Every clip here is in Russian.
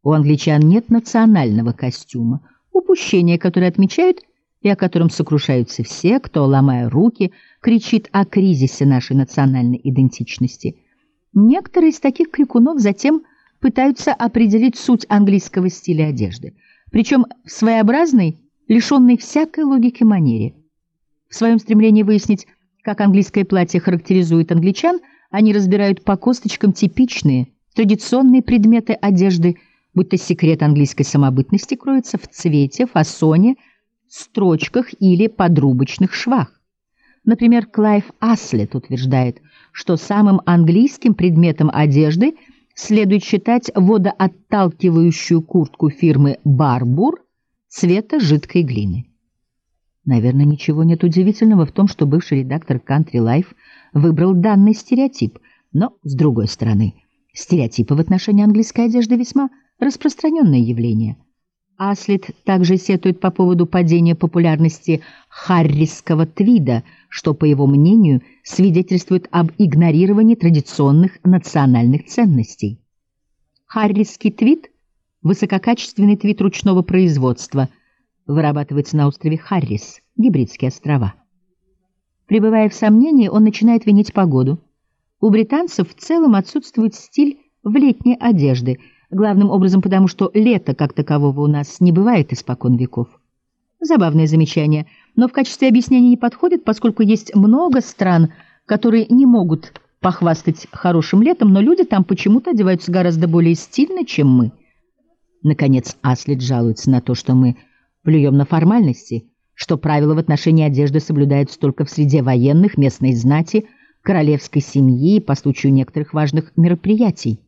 У англичан нет национального костюма, упущение, которое отмечают и о котором сокрушаются все, кто, ломая руки, кричит о кризисе нашей национальной идентичности. Некоторые из таких крикунов затем пытаются определить суть английского стиля одежды, причем в своеобразной, лишенной всякой логики манере. В своем стремлении выяснить, как английское платье характеризует англичан, они разбирают по косточкам типичные, традиционные предметы одежды, будто секрет английской самобытности кроется в цвете, фасоне, строчках или подрубочных швах. Например, Клайв Аслет утверждает, что самым английским предметом одежды следует считать водоотталкивающую куртку фирмы «Барбур» цвета жидкой глины. Наверное, ничего нет удивительного в том, что бывший редактор Country Life выбрал данный стереотип, но, с другой стороны, стереотипы в отношении английской одежды весьма распространенное явление. Аслет также сетует по поводу падения популярности харрисского твида, что, по его мнению, свидетельствует об игнорировании традиционных национальных ценностей. Харрисский твид – высококачественный твид ручного производства, вырабатывается на острове Харрис, Гибридские острова. Пребывая в сомнении, он начинает винить погоду. У британцев в целом отсутствует стиль в летней одежде, главным образом потому, что лета как такового у нас не бывает испокон веков. Забавное замечание, но в качестве объяснения не подходит, поскольку есть много стран, которые не могут похвастать хорошим летом, но люди там почему-то одеваются гораздо более стильно, чем мы. Наконец, Аслет жалуется на то, что мы плюем на формальности, что правила в отношении одежды соблюдаются только в среде военных, местной знати, королевской семьи и по случаю некоторых важных мероприятий.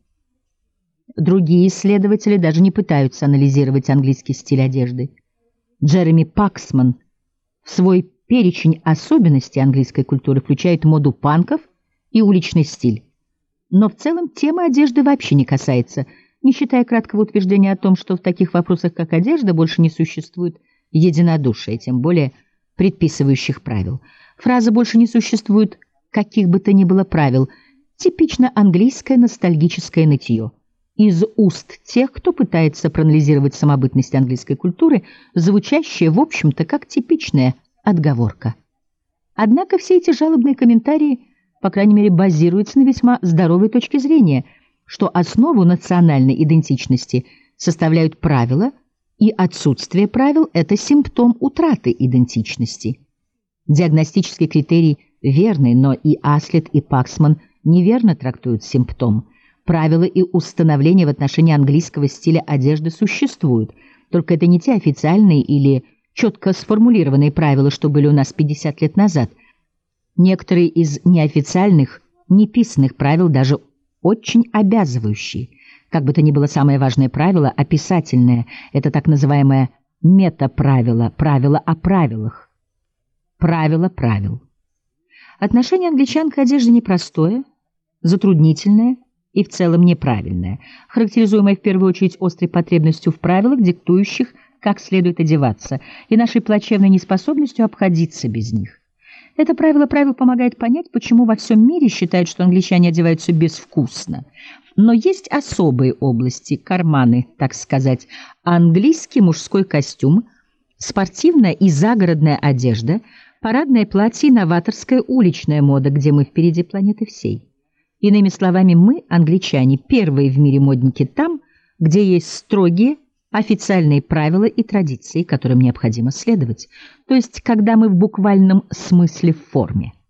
Другие исследователи даже не пытаются анализировать английский стиль одежды. Джереми Паксман в свой перечень особенностей английской культуры включает моду панков и уличный стиль. Но в целом тема одежды вообще не касается, не считая краткого утверждения о том, что в таких вопросах, как одежда, больше не существует единодушия, тем более предписывающих правил. Фраза «больше не существует каких бы то ни было правил» — типично английское ностальгическое нытье. Из уст тех, кто пытается проанализировать самобытность английской культуры, звучащая, в общем-то, как типичная отговорка. Однако все эти жалобные комментарии, по крайней мере, базируются на весьма здоровой точке зрения, что основу национальной идентичности составляют правила, и отсутствие правил – это симптом утраты идентичности. Диагностический критерий верный, но и Аслет, и Паксман неверно трактуют симптом. Правила и установления в отношении английского стиля одежды существуют, только это не те официальные или четко сформулированные правила, что были у нас 50 лет назад. Некоторые из неофициальных, неписанных правил даже очень обязывающие. Как бы то ни было, самое важное правило, описательное, это так называемое метаправило, правило о правилах. Правило правил. Отношение англичан к одежде непростое, затруднительное и в целом неправильное, характеризуемое в первую очередь острой потребностью в правилах, диктующих, как следует одеваться, и нашей плачевной неспособностью обходиться без них. Это правило правил помогает понять, почему во всем мире считают, что англичане одеваются безвкусно. Но есть особые области, карманы, так сказать, английский мужской костюм, спортивная и загородная одежда, парадное платье и новаторская уличная мода, где мы впереди планеты всей. Иными словами, мы, англичане, первые в мире модники там, где есть строгие официальные правила и традиции, которым необходимо следовать, то есть когда мы в буквальном смысле в форме.